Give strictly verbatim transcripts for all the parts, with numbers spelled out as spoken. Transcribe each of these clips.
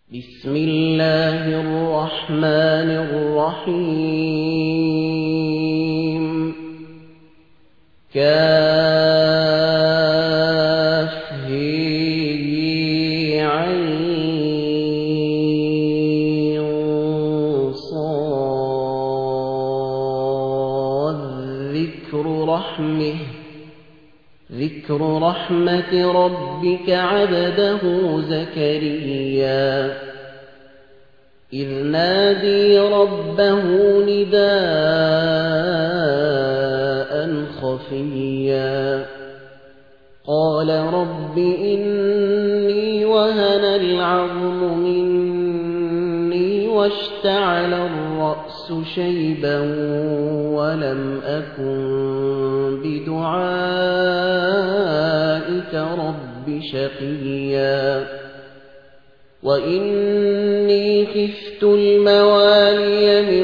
بسم الله الرحمن الرحيم كافه عين صاد ذكر رحمه ذكر رحمة ربك عبده زكريا إذ نادي ربه نداء خفيا قال رب إني وهن العظم مني واشتعل الرأس شيبا ولم أكن بدعائك رب شقيا وإني خفت الموالي من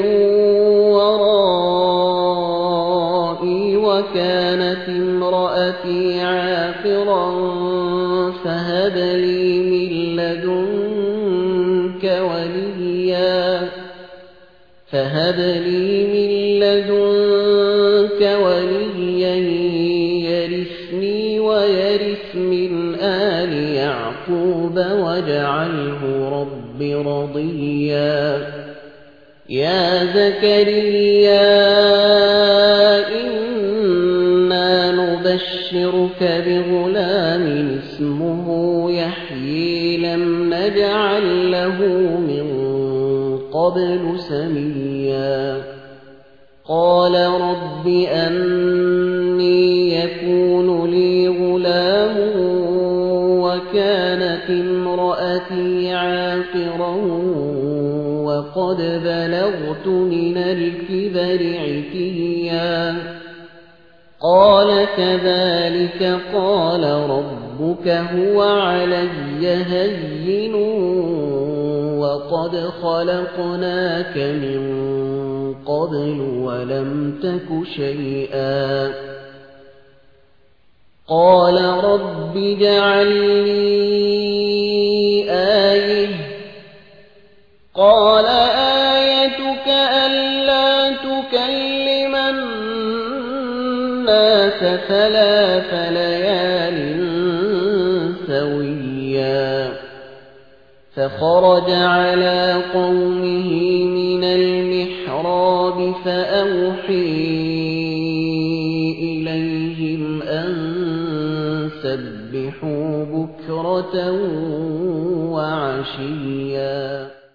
ورائي وكانت امرأتي عاقرا فهب لي من لدنك وليا فهب لي من لدنك وليا يرثني ويرث من آل يعقوب واجعله رب رضيا يا زكريا إنا نبشرك بغلام اسمه يحيى لم نجعل له من قبل سميا قال رب أني يكون لي غلام وكانت امرأتي عاقرا وقد بلغت من الكبر عتيا قال كذلك قال ربك هو علي هين وقد خلقناك من قبل ولم تك شيئا قال رب اجعل لي آية قال آيتك ألا تكلم الناس ثلاث ليال سويا فخرج على قومه من المحراب فأوحي إليهم أن سبحوا بكرة وعشيا.